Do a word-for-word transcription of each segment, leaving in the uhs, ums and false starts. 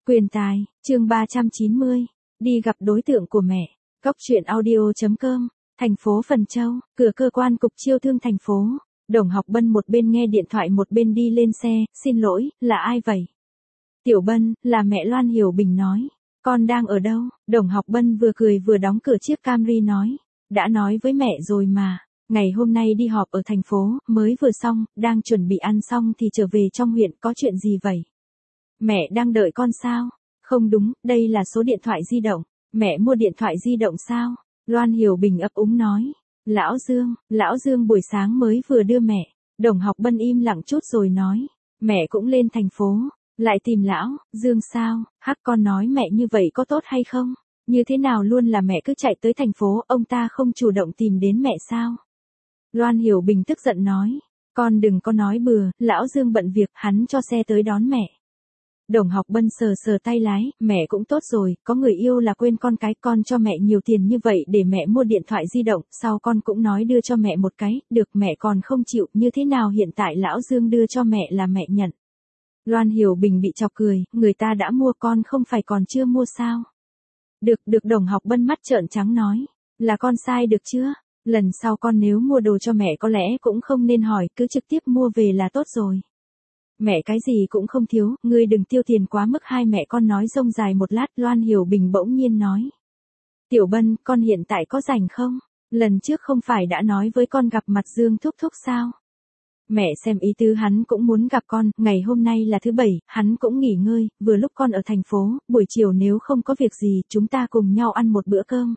Quyền tài, chương ba trăm chín mươi. Đi gặp đối tượng của mẹ. Cóc truyện audio chấm com. Thành phố Phần Châu, cửa cơ quan cục chiêu thương thành phố. Đồng Học Bân một bên nghe điện thoại một bên đi lên xe. Xin lỗi, là ai vậy? Tiểu Bân, là mẹ Loan Hiểu Bình nói. Con đang ở đâu? Đồng Học Bân vừa cười vừa đóng cửa chiếc Camry nói. Đã nói với mẹ rồi mà. Ngày hôm nay đi họp ở thành phố, mới vừa xong, đang chuẩn bị ăn xong thì trở về trong huyện, có chuyện gì vậy? Mẹ đang đợi con sao? Không đúng, đây là số điện thoại di động. Mẹ mua điện thoại di động sao? Loan Hiểu Bình ấp úng nói. Lão Dương, Lão Dương buổi sáng mới vừa đưa mẹ. Đồng Học Bân im lặng chút rồi nói. Mẹ cũng lên thành phố. Lại tìm Lão Dương sao? Hắc, con nói mẹ như vậy có tốt hay không? Như thế nào luôn là mẹ cứ chạy tới thành phố, ông ta không chủ động tìm đến mẹ sao? Loan Hiểu Bình tức giận nói. Con đừng có nói bừa, Lão Dương bận việc, hắn cho xe tới đón mẹ. Đồng Học Bân sờ sờ tay lái, mẹ cũng tốt rồi, có người yêu là quên con cái, con cho mẹ nhiều tiền như vậy để mẹ mua điện thoại di động, sau con cũng nói đưa cho mẹ một cái, được mẹ còn không chịu, như thế nào hiện tại Lão Dương đưa cho mẹ là mẹ nhận. Loan Hiểu Bình bị chọc cười, người ta đã mua con không phải còn chưa mua sao? Được, được. Đồng Học Bân mắt trợn trắng nói, là con sai được chưa? Lần sau con nếu mua đồ cho mẹ có lẽ cũng không nên hỏi, cứ trực tiếp mua về là tốt rồi. Mẹ cái gì cũng không thiếu, ngươi đừng tiêu tiền quá mức. Hai mẹ con nói rông dài một lát, Loan Hiểu Bình bỗng nhiên nói. Tiểu Bân, con hiện tại có rảnh không? Lần trước không phải đã nói với con gặp mặt Dương Thúc Thúc sao? Mẹ xem ý tứ hắn cũng muốn gặp con, ngày hôm nay là thứ bảy, hắn cũng nghỉ ngơi, vừa lúc con ở thành phố, buổi chiều nếu không có việc gì, chúng ta cùng nhau ăn một bữa cơm.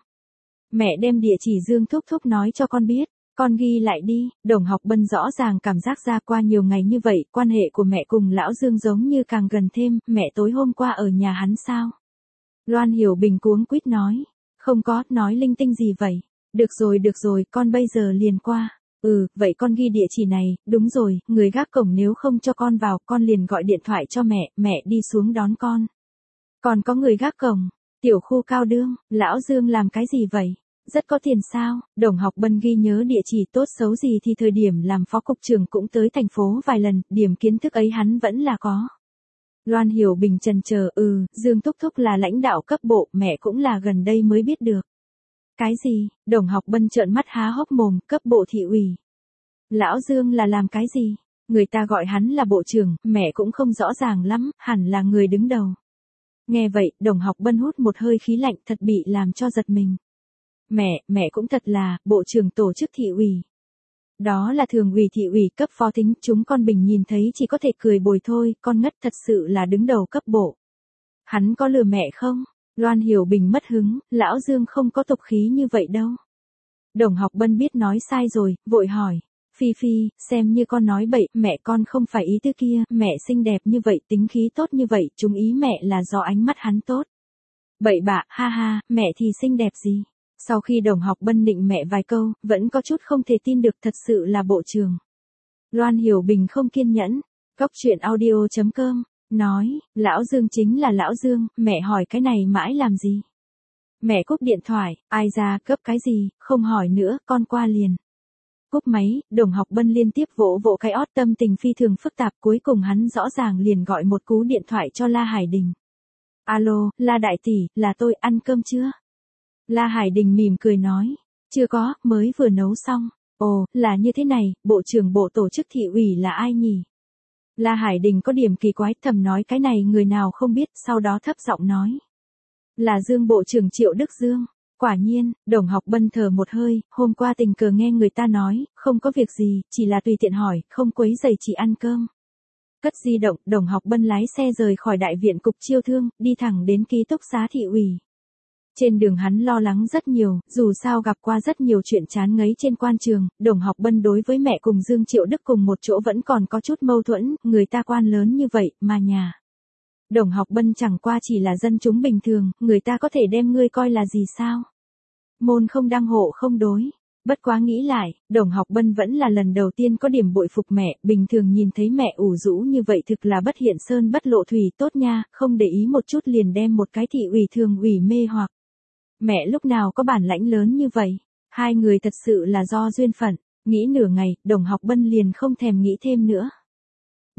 Mẹ đem địa chỉ Dương Thúc Thúc nói cho con biết. Con ghi lại đi. Đồng Học Bân rõ ràng cảm giác ra qua nhiều ngày như vậy, quan hệ của mẹ cùng Lão Dương giống như càng gần thêm. Mẹ tối hôm qua ở nhà hắn sao? Loan Hiểu Bình cuống quýt nói. Không có, nói linh tinh gì vậy? Được rồi được rồi, con bây giờ liền qua. Ừ, vậy con ghi địa chỉ này. Đúng rồi, người gác cổng nếu không cho con vào, con liền gọi điện thoại cho mẹ, mẹ đi xuống đón con. Còn có người gác cổng. Tiểu khu Cao Đương, Lão Dương làm cái gì vậy? Rất có tiền sao? Đồng Học Bân ghi nhớ địa chỉ, tốt xấu gì thì thời điểm làm phó cục trưởng cũng tới thành phố vài lần, điểm kiến thức ấy hắn vẫn là có. Loan Hiểu Bình chần chờ, ừ, Dương Thúc Thúc là lãnh đạo cấp bộ, mẹ cũng là gần đây mới biết được. Cái gì? Đồng Học Bân trợn mắt há hốc mồm, cấp bộ thị ủy. Lão Dương là làm cái gì? Người ta gọi hắn là bộ trưởng, mẹ cũng không rõ ràng lắm, hẳn là người đứng đầu. Nghe vậy, Đồng Học Bân hút một hơi khí lạnh, thật bị làm cho giật mình. Mẹ, mẹ cũng thật là, bộ trưởng tổ chức thị ủy. Đó là thường ủy thị ủy cấp phó thính, chúng con bình nhìn thấy chỉ có thể cười bồi thôi, con ngất thật sự là đứng đầu cấp bộ. Hắn có lừa mẹ không? Loan Hiểu Bình mất hứng, Lão Dương không có tục khí như vậy đâu. Đồng Học Bân biết nói sai rồi, vội hỏi. Phi Phi, xem như con nói bậy, mẹ con không phải ý tư kia, mẹ xinh đẹp như vậy, tính khí tốt như vậy, chúng ý mẹ là do ánh mắt hắn tốt. Bậy bạ, ha ha, mẹ thì xinh đẹp gì? Sau khi Đồng Học Bân nịnh mẹ vài câu, vẫn có chút không thể tin được, thật sự là bộ trưởng. Loan Hiểu Bình không kiên nhẫn. Cóc truyện audio chấm com. Nói, Lão Dương chính là Lão Dương, mẹ hỏi cái này mãi làm gì? Mẹ cúp điện thoại, ai ra, cấp cái gì, không hỏi nữa, con qua liền. Cúp máy, Đồng Học Bân liên tiếp vỗ vỗ cái ót, tâm tình phi thường phức tạp, cuối cùng hắn rõ ràng liền gọi một cú điện thoại cho La Hải Đình. Alo, La đại tỷ, là tôi, ăn cơm chưa? La Hải Đình mỉm cười nói, chưa có, mới vừa nấu xong. Ồ, là như thế này, bộ trưởng bộ tổ chức thị ủy là ai nhỉ? La Hải Đình có điểm kỳ quái, thầm nói cái này người nào không biết, sau đó thấp giọng nói. Là Dương bộ trưởng Triệu Đức Dương. Quả nhiên, Đồng Học Bân thở một hơi, hôm qua tình cờ nghe người ta nói, không có việc gì, chỉ là tùy tiện hỏi, không quấy rầy chị ăn cơm. Cất di động, Đồng Học Bân lái xe rời khỏi đại viện cục chiêu thương, đi thẳng đến ký túc xá thị ủy. Trên đường hắn lo lắng rất nhiều, dù sao gặp qua rất nhiều chuyện chán ngấy trên quan trường, Đồng Học Bân đối với mẹ cùng Dương Triệu Đức cùng một chỗ vẫn còn có chút mâu thuẫn, người ta quan lớn như vậy, mà nhà. Đồng Học Bân chẳng qua chỉ là dân chúng bình thường, người ta có thể đem ngươi coi là gì sao? Môn không đăng hộ không đối. Bất quá nghĩ lại, Đồng Học Bân vẫn là lần đầu tiên có điểm bội phục mẹ, bình thường nhìn thấy mẹ ủ rũ như vậy thực là bất hiện sơn bất lộ thủy, tốt nha, không để ý một chút liền đem một cái thị ủy thường ủy mê hoặc. Mẹ lúc nào có bản lãnh lớn như vậy? Hai người thật sự là do duyên phận. Nghĩ nửa ngày, Đồng Học Bân liền không thèm nghĩ thêm nữa.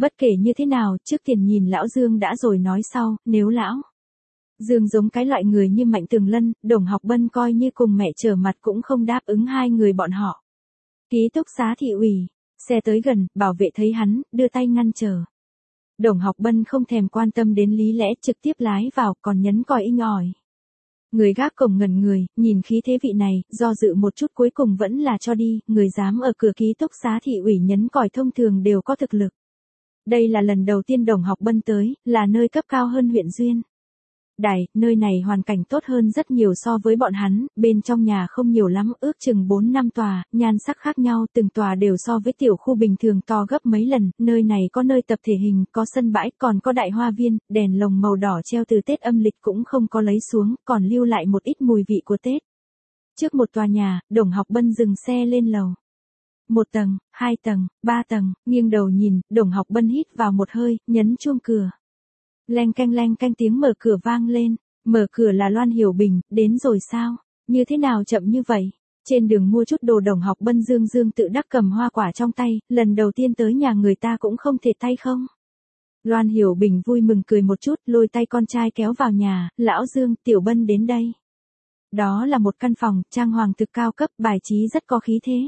Bất kể như thế nào, trước tiền nhìn lão Dương đã rồi nói sau, nếu lão Dương giống cái loại người như Mạnh Tường Lân, Đồng Học Bân coi như cùng mẹ trở mặt cũng không đáp ứng hai người bọn họ. Ký túc xá thị ủy, xe tới gần, bảo vệ thấy hắn, đưa tay ngăn trở. Đồng Học Bân không thèm quan tâm đến lý lẽ, trực tiếp lái vào, còn nhấn còi inh ỏi. Người gác cổng ngẩn người, nhìn khí thế vị này, do dự một chút cuối cùng vẫn là cho đi, người dám ở cửa ký túc xá thị ủy nhấn còi thông thường đều có thực lực. Đây là lần đầu tiên Đồng Học Bân tới, là nơi cấp cao hơn huyện Duyên. Đài, nơi này hoàn cảnh tốt hơn rất nhiều so với bọn hắn, bên trong nhà không nhiều lắm, ước chừng bốn năm tòa, nhan sắc khác nhau, từng tòa đều so với tiểu khu bình thường to gấp mấy lần, nơi này có nơi tập thể hình, có sân bãi, còn có đại hoa viên, đèn lồng màu đỏ treo từ Tết âm lịch cũng không có lấy xuống, còn lưu lại một ít mùi vị của Tết. Trước một tòa nhà, Đồng Học Bân dừng xe lên lầu. Một tầng, hai tầng, ba tầng, nghiêng đầu nhìn, Đồng Học Bân hít vào một hơi, nhấn chuông cửa. Leng canh leng canh tiếng mở cửa vang lên, mở cửa là Loan Hiểu Bình, đến rồi sao, như thế nào chậm như vậy, trên đường mua chút đồ. Đồng Học Bân dương dương tự đắc cầm hoa quả trong tay, lần đầu tiên tới nhà người ta cũng không thể tay không. Loan Hiểu Bình vui mừng cười một chút, lôi tay con trai kéo vào nhà, lão Dương, Tiểu Bân đến đây. Đó là một căn phòng, trang hoàng thực cao cấp, bài trí rất có khí thế.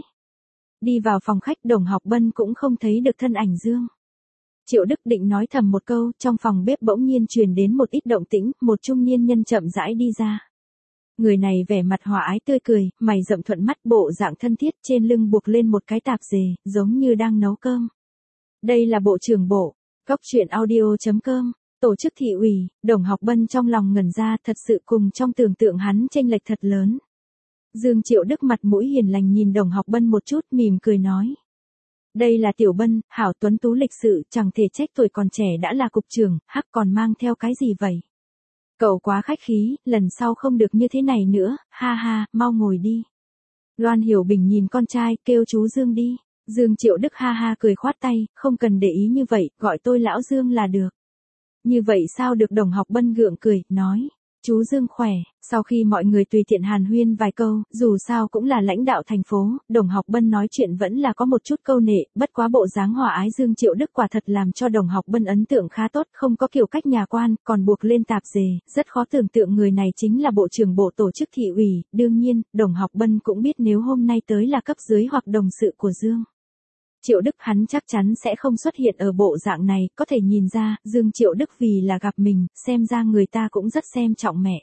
Đi vào phòng khách, Đồng Học Bân cũng không thấy được thân ảnh Dương. Triệu Đức định nói thầm một câu, trong phòng bếp bỗng nhiên truyền đến một ít động tĩnh, một trung niên nhân chậm rãi đi ra. Người này vẻ mặt hòa ái tươi cười, mày rậm thuận mắt, bộ dạng thân thiết, trên lưng buộc lên một cái tạp dề, giống như đang nấu cơm. Đây là bộ trưởng bộ, Cóc Truyện Audio chấm com, tổ chức thị ủy. Đồng Học Bân trong lòng ngẩn ra, thật sự cùng trong tưởng tượng hắn chênh lệch thật lớn. Dương Triệu Đức mặt mũi hiền lành nhìn Đồng Học Bân một chút, mỉm cười nói. Đây là Tiểu Bân, hảo tuấn tú lịch sự, chẳng thể trách tuổi còn trẻ đã là cục trưởng, hắc còn mang theo cái gì vậy? Cậu quá khách khí, lần sau không được như thế này nữa, ha ha, mau ngồi đi. Loan Hiểu Bình nhìn con trai, kêu chú Dương đi. Dương Triệu Đức ha ha cười khoát tay, không cần để ý như vậy, gọi tôi lão Dương là được. Như vậy sao được? Đồng Học Bân gượng cười, nói. Chú Dương khỏe. Sau khi mọi người tùy tiện hàn huyên vài câu, dù sao cũng là lãnh đạo thành phố, Đồng Học Bân nói chuyện vẫn là có một chút câu nệ, bất quá bộ dáng hòa ái Dương Triệu Đức quả thật làm cho Đồng Học Bân ấn tượng khá tốt, không có kiểu cách nhà quan, còn buộc lên tạp dề, rất khó tưởng tượng người này chính là bộ trưởng bộ tổ chức thị ủy. Đương nhiên, Đồng Học Bân cũng biết nếu hôm nay tới là cấp dưới hoặc đồng sự của Dương Triệu Đức hắn chắc chắn sẽ không xuất hiện ở bộ dạng này, có thể nhìn ra, Dương Triệu Đức vì là gặp mình, xem ra người ta cũng rất xem trọng mẹ.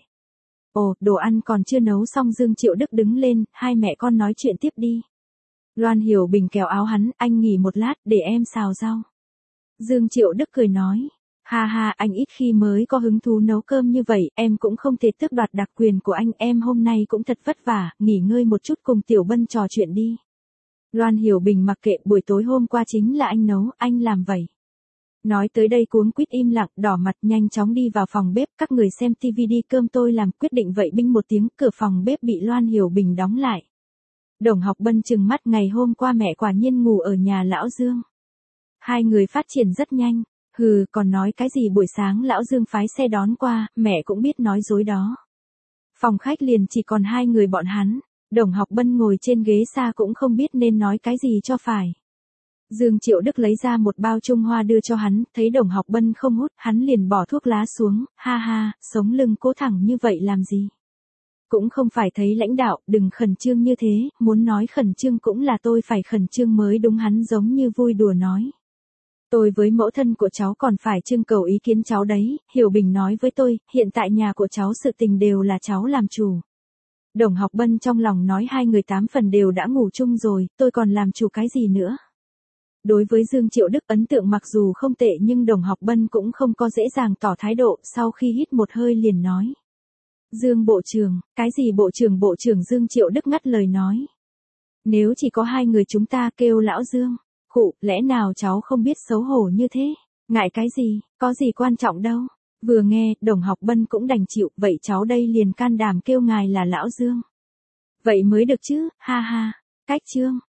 Ồ, đồ ăn còn chưa nấu xong. Dương Triệu Đức đứng lên, hai mẹ con nói chuyện tiếp đi. Loan Hiểu Bình kéo áo hắn, anh nghỉ một lát, để em xào rau. Dương Triệu Đức cười nói, ha ha, anh ít khi mới có hứng thú nấu cơm như vậy, em cũng không thể tước đoạt đặc quyền của anh, em hôm nay cũng thật vất vả, nghỉ ngơi một chút cùng Tiểu Bân trò chuyện đi. Loan Hiểu Bình mặc kệ, buổi tối hôm qua chính là anh nấu, anh làm vậy. Nói tới đây cuống quýt im lặng, đỏ mặt, nhanh chóng đi vào phòng bếp, các người xem tivi đi, cơm tôi làm. Quyết định vậy binh một tiếng, cửa phòng bếp bị Loan Hiểu Bình đóng lại. Đồng Học Bân trừng mắt, ngày hôm qua mẹ quả nhiên ngủ ở nhà lão Dương. Hai người phát triển rất nhanh, hừ, còn nói cái gì buổi sáng lão Dương phái xe đón qua, mẹ cũng biết nói dối đó. Phòng khách liền chỉ còn hai người bọn hắn. Đồng Học Bân ngồi trên ghế xa cũng không biết nên nói cái gì cho phải. Dương Triệu Đức lấy ra một bao Trung Hoa đưa cho hắn, thấy Đồng Học Bân không hút, hắn liền bỏ thuốc lá xuống, ha ha, sống lưng cố thẳng như vậy làm gì? Cũng không phải thấy lãnh đạo, đừng khẩn trương như thế, muốn nói khẩn trương cũng là tôi phải khẩn trương mới đúng, hắn giống như vui đùa nói. Tôi với mẫu thân của cháu còn phải trưng cầu ý kiến cháu đấy, Hiểu Bình nói với tôi, hiện tại nhà của cháu sự tình đều là cháu làm chủ. Đồng Học Bân trong lòng nói hai người tám phần đều đã ngủ chung rồi, tôi còn làm chủ cái gì nữa. Đối với Dương Triệu Đức ấn tượng mặc dù không tệ nhưng Đồng Học Bân cũng không có dễ dàng tỏ thái độ, sau khi hít một hơi liền nói. Dương Bộ trưởng, cái gì Bộ trưởng? Bộ trưởng? Dương Triệu Đức ngắt lời nói. Nếu chỉ có hai người chúng ta kêu lão Dương, khụ, lẽ nào cháu không biết xấu hổ như thế, ngại cái gì, có gì quan trọng đâu. Vừa nghe, Đồng Học Bân cũng đành chịu, vậy cháu đây liền can đảm kêu ngài là lão Dương. Vậy mới được chứ, ha ha, cách chương.